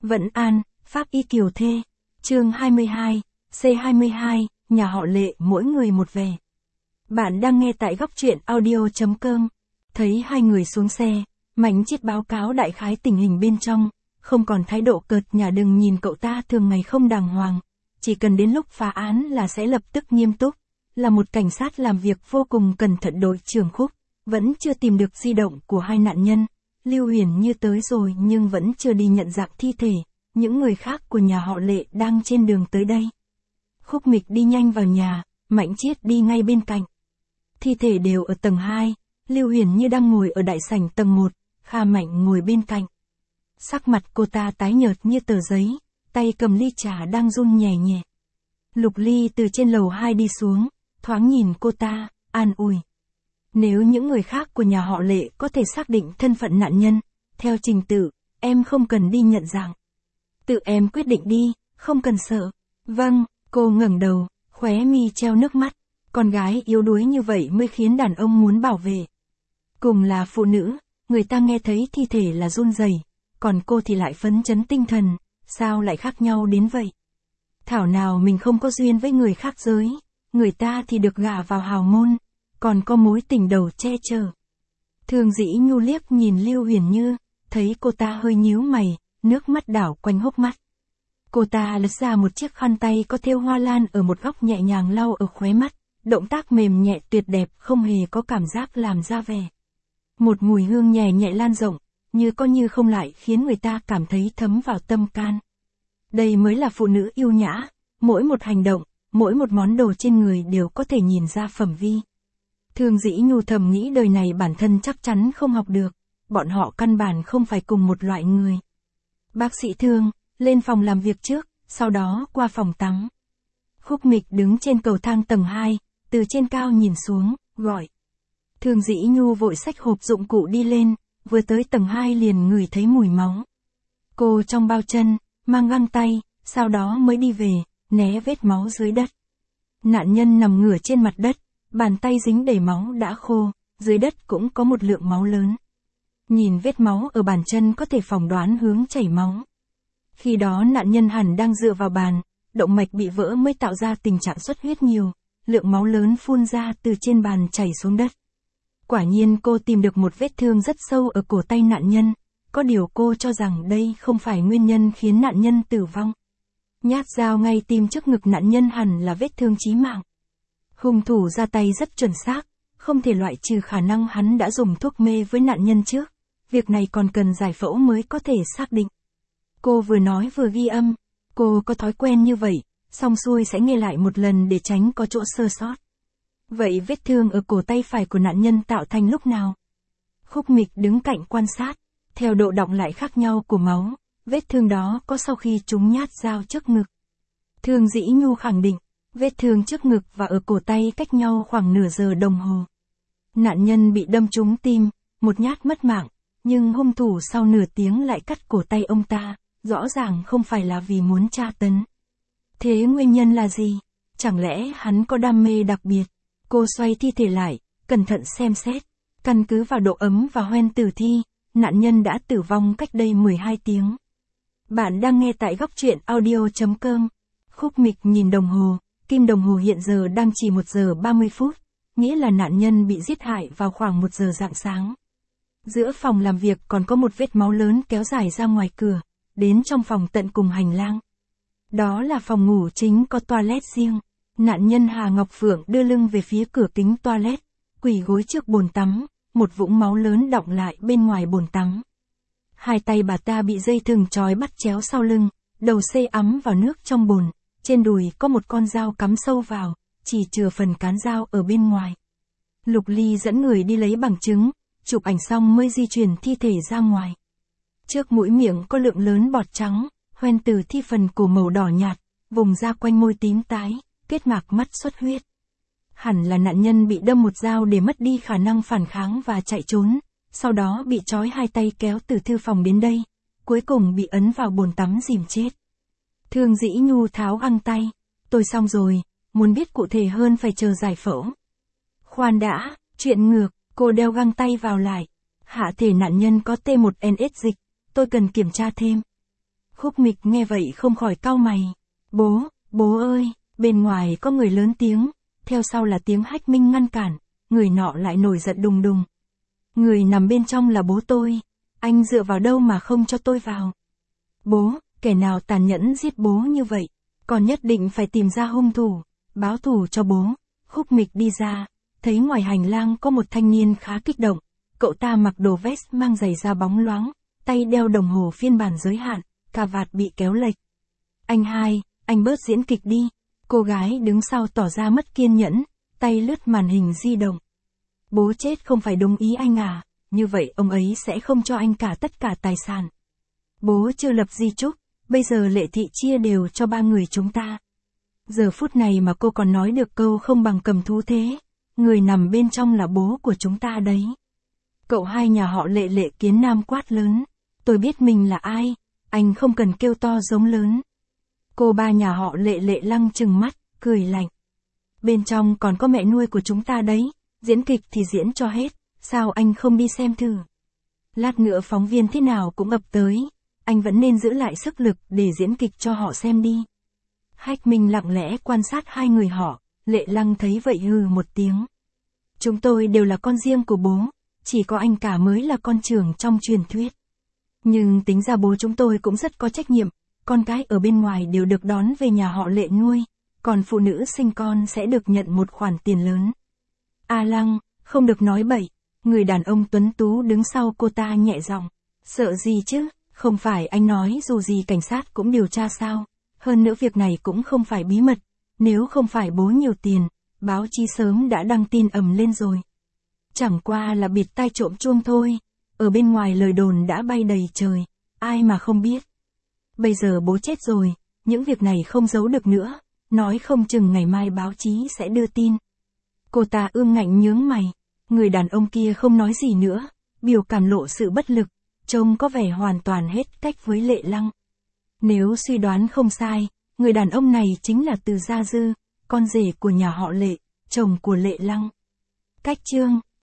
Vẫn An, Pháp Y Kiều Thê. Chương 22, C22, nhà họ Lệ mỗi người một vẻ. Bạn đang nghe tại góc truyện audio.com. Thấy hai người xuống xe, Mạnh Chiết báo cáo đại khái tình hình bên trong, không còn thái độ cợt nhả. Đừng nhìn cậu ta thường ngày không đàng hoàng, chỉ cần đến lúc phá án là sẽ lập tức nghiêm túc, là một cảnh sát làm việc vô cùng cẩn thận. Đội trưởng Khúc vẫn chưa tìm được di động của hai nạn nhân. Lưu Huyền Như tới rồi nhưng vẫn chưa đi nhận dạng thi thể. Những người khác của nhà họ Lệ đang trên đường tới đây. Khúc Mịch đi nhanh vào nhà, Mạnh Chiết đi ngay bên cạnh. Thi thể đều ở tầng 2, Lưu Huyền Như đang ngồi ở đại sảnh tầng 1, Kha Mạnh ngồi bên cạnh. Sắc mặt cô ta tái nhợt như tờ giấy, tay cầm ly trà đang run nhẹ nhẹ. Lục Ly từ trên lầu 2 đi xuống, thoáng nhìn cô ta, an ủi. Nếu những người khác của nhà họ Lệ có thể xác định thân phận nạn nhân, theo trình tự, em không cần đi nhận dạng. Tự em quyết định đi, không cần sợ. Vâng, cô ngẩng đầu, khóe mi treo nước mắt. Con gái yếu đuối như vậy mới khiến đàn ông muốn bảo vệ. Cùng là phụ nữ, người ta nghe thấy thi thể là run rẩy, còn cô thì lại phấn chấn tinh thần, sao lại khác nhau đến vậy? Thảo nào mình không có duyên với người khác giới, người ta thì được gả vào hào môn, còn có mối tình đầu che chở. Thường Dĩ Nhu liếc nhìn Lưu Huyền Như, thấy cô ta hơi nhíu mày, nước mắt đảo quanh hốc mắt. Cô ta lật ra một chiếc khăn tay có thêu hoa lan ở một góc nhẹ nhàng lau ở khóe mắt, động tác mềm nhẹ tuyệt đẹp, không hề có cảm giác làm ra vẻ. Một mùi hương nhẹ nhẹ lan rộng, như có như không lại khiến người ta cảm thấy thấm vào tâm can. Đây mới là phụ nữ yêu nhã, mỗi một hành động, mỗi một món đồ trên người đều có thể nhìn ra phẩm vi. Thường Dĩ Nhu thầm nghĩ đời này bản thân chắc chắn không học được, bọn họ căn bản không phải cùng một loại người. Bác sĩ Thương, lên phòng làm việc trước, sau đó qua phòng tắm. Khúc Mịch đứng trên cầu thang tầng 2, từ trên cao nhìn xuống, gọi. Thường Dĩ Nhu vội xách hộp dụng cụ đi lên, vừa tới tầng 2 liền ngửi thấy mùi máu. Cô trong bao chân, mang găng tay, sau đó mới đi về, né vết máu dưới đất. Nạn nhân nằm ngửa trên mặt đất, bàn tay dính đầy máu đã khô, dưới đất cũng có một lượng máu lớn. Nhìn vết máu ở bàn chân có thể phỏng đoán hướng chảy máu. Khi đó nạn nhân hẳn đang dựa vào bàn, động mạch bị vỡ mới tạo ra tình trạng xuất huyết nhiều, lượng máu lớn phun ra từ trên bàn chảy xuống đất. Quả nhiên cô tìm được một vết thương rất sâu ở cổ tay nạn nhân, có điều cô cho rằng đây không phải nguyên nhân khiến nạn nhân tử vong. Nhát dao ngay tim trước ngực nạn nhân hẳn là vết thương chí mạng. Hung thủ ra tay rất chuẩn xác, không thể loại trừ khả năng hắn đã dùng thuốc mê với nạn nhân trước, việc này còn cần giải phẫu mới có thể xác định. Cô vừa nói vừa ghi âm, cô có thói quen như vậy, xong xuôi sẽ nghe lại một lần để tránh có chỗ sơ sót. Vậy vết thương ở cổ tay phải của nạn nhân tạo thành lúc nào? Khúc Mịch đứng cạnh quan sát, theo độ đọng lại khác nhau của máu, vết thương đó có sau khi chúng nhát dao trước ngực. Thường Dĩ Nhu khẳng định, vết thương trước ngực và ở cổ tay cách nhau khoảng nửa giờ đồng hồ. Nạn nhân bị đâm trúng tim, một nhát mất mạng, nhưng hung thủ sau nửa tiếng lại cắt cổ tay ông ta, rõ ràng không phải là vì muốn tra tấn. Thế nguyên nhân là gì? Chẳng lẽ hắn có đam mê đặc biệt? Cô xoay thi thể lại, cẩn thận xem xét. Căn cứ vào độ ấm và hoen tử thi, nạn nhân đã tử vong cách đây 12 tiếng. Bạn đang nghe tại góc truyện audio.com. Khúc Mịch nhìn đồng hồ, kim đồng hồ hiện giờ đang chỉ 1 giờ 30 phút, nghĩa là nạn nhân bị giết hại vào khoảng 1 giờ rạng sáng. Giữa phòng làm việc còn có một vết máu lớn kéo dài ra ngoài cửa, đến trong phòng tận cùng hành lang. Đó là phòng ngủ chính có toilet riêng. Nạn nhân Hà Ngọc Phượng đưa lưng về phía cửa kính toilet, quỳ gối trước bồn tắm, một vũng máu lớn đọng lại bên ngoài bồn tắm. Hai tay bà ta bị dây thừng trói bắt chéo sau lưng, đầu xây ấm vào nước trong bồn, trên đùi có một con dao cắm sâu vào, chỉ chừa phần cán dao ở bên ngoài. Lục Ly dẫn người đi lấy bằng chứng, chụp ảnh xong mới di chuyển thi thể ra ngoài. Trước mũi miệng có lượng lớn bọt trắng, hoen từ thi phần cổ màu đỏ nhạt, vùng da quanh môi tím tái, kết mạc mắt xuất huyết. Hẳn là nạn nhân bị đâm một dao để mất đi khả năng phản kháng và chạy trốn, sau đó bị trói hai tay kéo từ thư phòng đến đây, cuối cùng bị ấn vào bồn tắm dìm chết. Thường Dĩ Nhu tháo găng tay, tôi xong rồi, muốn biết cụ thể hơn phải chờ giải phẫu. Khoan đã, chuyện ngược, cô đeo găng tay vào lại. Hạ thể nạn nhân có T1NS dịch, tôi cần kiểm tra thêm. Khúc Mịch nghe vậy không khỏi cau mày. Bố ơi, bên ngoài có người lớn tiếng, theo sau là tiếng Hách Minh ngăn cản, người nọ lại nổi giận đùng đùng. Người nằm bên trong là bố tôi, anh dựa vào đâu mà không cho tôi vào? Bố, kẻ nào tàn nhẫn giết bố như vậy, còn nhất định phải tìm ra hung thủ, báo thù cho bố. Khúc Mịch đi ra, thấy ngoài hành lang có một thanh niên khá kích động, cậu ta mặc đồ vest mang giày da bóng loáng, tay đeo đồng hồ phiên bản giới hạn, cà vạt bị kéo lệch. Anh hai, anh bớt diễn kịch đi. Cô gái đứng sau tỏ ra mất kiên nhẫn, tay lướt màn hình di động. Bố chết không phải đúng ý anh à, như vậy ông ấy sẽ không cho anh cả tất cả tài sản. Bố chưa lập di chúc, bây giờ Lệ Thị chia đều cho 3 người chúng ta. Giờ phút này mà cô còn nói được câu không bằng cầm thú thế, người nằm bên trong là bố của chúng ta đấy. Cậu hai nhà họ Lệ Lệ Kiến Nam quát lớn, tôi biết mình là ai, anh không cần kêu to giống lớn. Cô ba nhà họ Lệ Lệ Lăng trừng mắt, cười lạnh. Bên trong còn có mẹ nuôi của chúng ta đấy, diễn kịch thì diễn cho hết, sao anh không đi xem thử? Lát nữa phóng viên thế nào cũng ập tới, anh vẫn nên giữ lại sức lực để diễn kịch cho họ xem đi. Hách Minh lặng lẽ quan sát hai người họ, Lệ Lăng thấy vậy hừ một tiếng. Chúng tôi đều là con riêng của bố, chỉ có anh cả mới là con trưởng trong truyền thuyết. Nhưng tính ra bố chúng tôi cũng rất có trách nhiệm, con cái ở bên ngoài đều được đón về nhà họ Lệ nuôi, còn phụ nữ sinh con sẽ được nhận một khoản tiền lớn. A Lăng, không được nói bậy, người đàn ông tuấn tú đứng sau cô ta nhẹ giọng. Sợ gì chứ, không phải anh nói dù gì cảnh sát cũng điều tra sao, hơn nữa việc này cũng không phải bí mật, nếu không phải bố nhiều tiền, báo chí sớm đã đăng tin ầm lên rồi. Chẳng qua là bịt tai trộm chuông thôi, ở bên ngoài lời đồn đã bay đầy trời, ai mà không biết. Bây giờ bố chết rồi, những việc này không giấu được nữa, nói không chừng ngày mai báo chí sẽ đưa tin. Cô ta ương ngạnh nhướng mày, người đàn ông kia không nói gì nữa, biểu cảm lộ sự bất lực, trông có vẻ hoàn toàn hết cách với Lệ Lăng. Nếu suy đoán không sai, người đàn ông này chính là Từ Gia Dư, con rể của nhà họ Lệ, chồng của Lệ Lăng. Cách chương